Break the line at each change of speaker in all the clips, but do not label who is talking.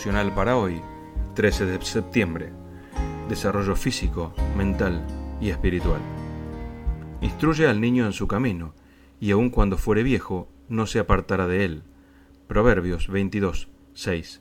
devocional para hoy, 13 de septiembre. Desarrollo físico, mental y espiritual. Instruye al niño en su camino, y aun cuando fuere viejo, no se apartará de él. Proverbios 22, 6.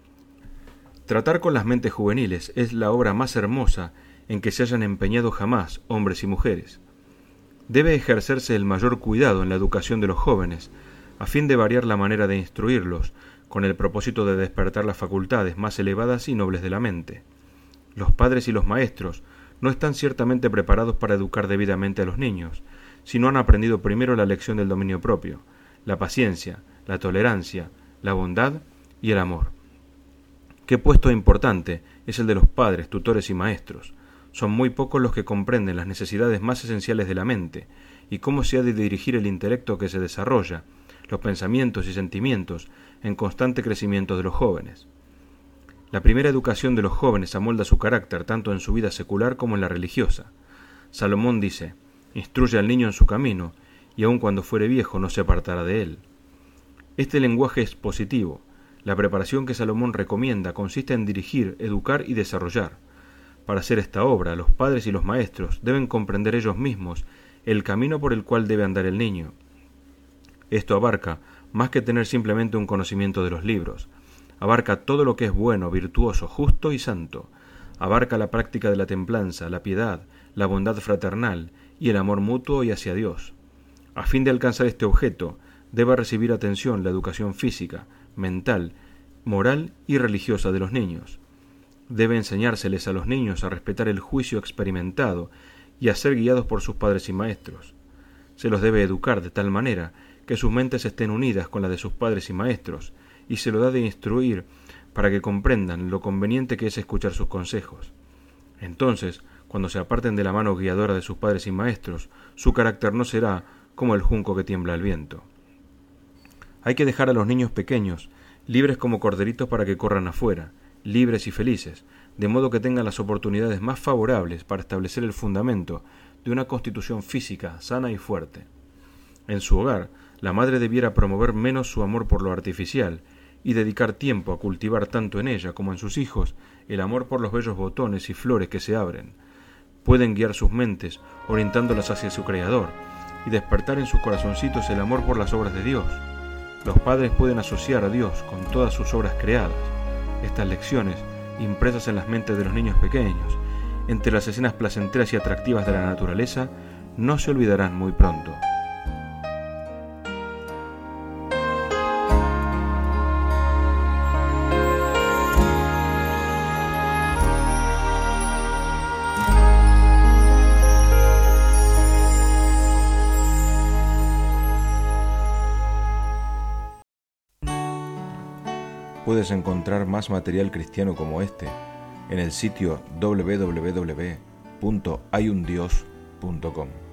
Tratar con las mentes juveniles es la obra más hermosa en que se hayan empeñado jamás hombres y mujeres. Debe ejercerse el mayor cuidado en la educación de los jóvenes, a fin de variar la manera de instruirlos, con el propósito de despertar las facultades más elevadas y nobles de la mente. Los padres y los maestros no están ciertamente preparados para educar debidamente a los niños, si no han aprendido primero la lección del dominio propio, la paciencia, la tolerancia, la bondad y el amor. Qué puesto importante es el de los padres, tutores y maestros. Son muy pocos los que comprenden las necesidades más esenciales de la mente y cómo se ha de dirigir el intelecto que se desarrolla, los pensamientos y sentimientos en constante crecimiento de los jóvenes. La primera educación de los jóvenes amolda su carácter tanto en su vida secular como en la religiosa. Salomón dice: instruye al niño en su camino, y aun cuando fuere viejo no se apartará de él. Este lenguaje es positivo. La preparación que Salomón recomienda consiste en dirigir, educar y desarrollar. Para hacer esta obra, los padres y los maestros deben comprender ellos mismos el camino por el cual debe andar el niño. Esto abarca más que tener simplemente un conocimiento de los libros. Abarca todo lo que es bueno, virtuoso, justo y santo. Abarca la práctica de la templanza, la piedad, la bondad fraternal y el amor mutuo y hacia Dios. A fin de alcanzar este objeto, debe recibir atención la educación física, mental, moral y religiosa de los niños. Debe enseñárseles a los niños a respetar el juicio experimentado y a ser guiados por sus padres y maestros. Se los debe educar de tal manera que sus mentes estén unidas con la de sus padres y maestros, y se lo da de instruir para que comprendan lo conveniente que es escuchar sus consejos. Entonces, cuando se aparten de la mano guiadora de sus padres y maestros, su carácter no será como el junco que tiembla al viento. Hay que dejar a los niños pequeños, libres como corderitos para que corran afuera, libres y felices, de modo que tengan las oportunidades más favorables para establecer el fundamento de una constitución física sana y fuerte. En su hogar, la madre debiera promover menos su amor por lo artificial y dedicar tiempo a cultivar tanto en ella como en sus hijos el amor por los bellos botones y flores que se abren. Pueden guiar sus mentes orientándolas hacia su Creador y despertar en sus corazoncitos el amor por las obras de Dios. Los padres pueden asociar a Dios con todas sus obras creadas. Estas lecciones, impresas en las mentes de los niños pequeños, entre las escenas placenteras y atractivas de la naturaleza, no se olvidarán muy pronto. Puedes encontrar más material cristiano como este en el sitio www.hayundios.com.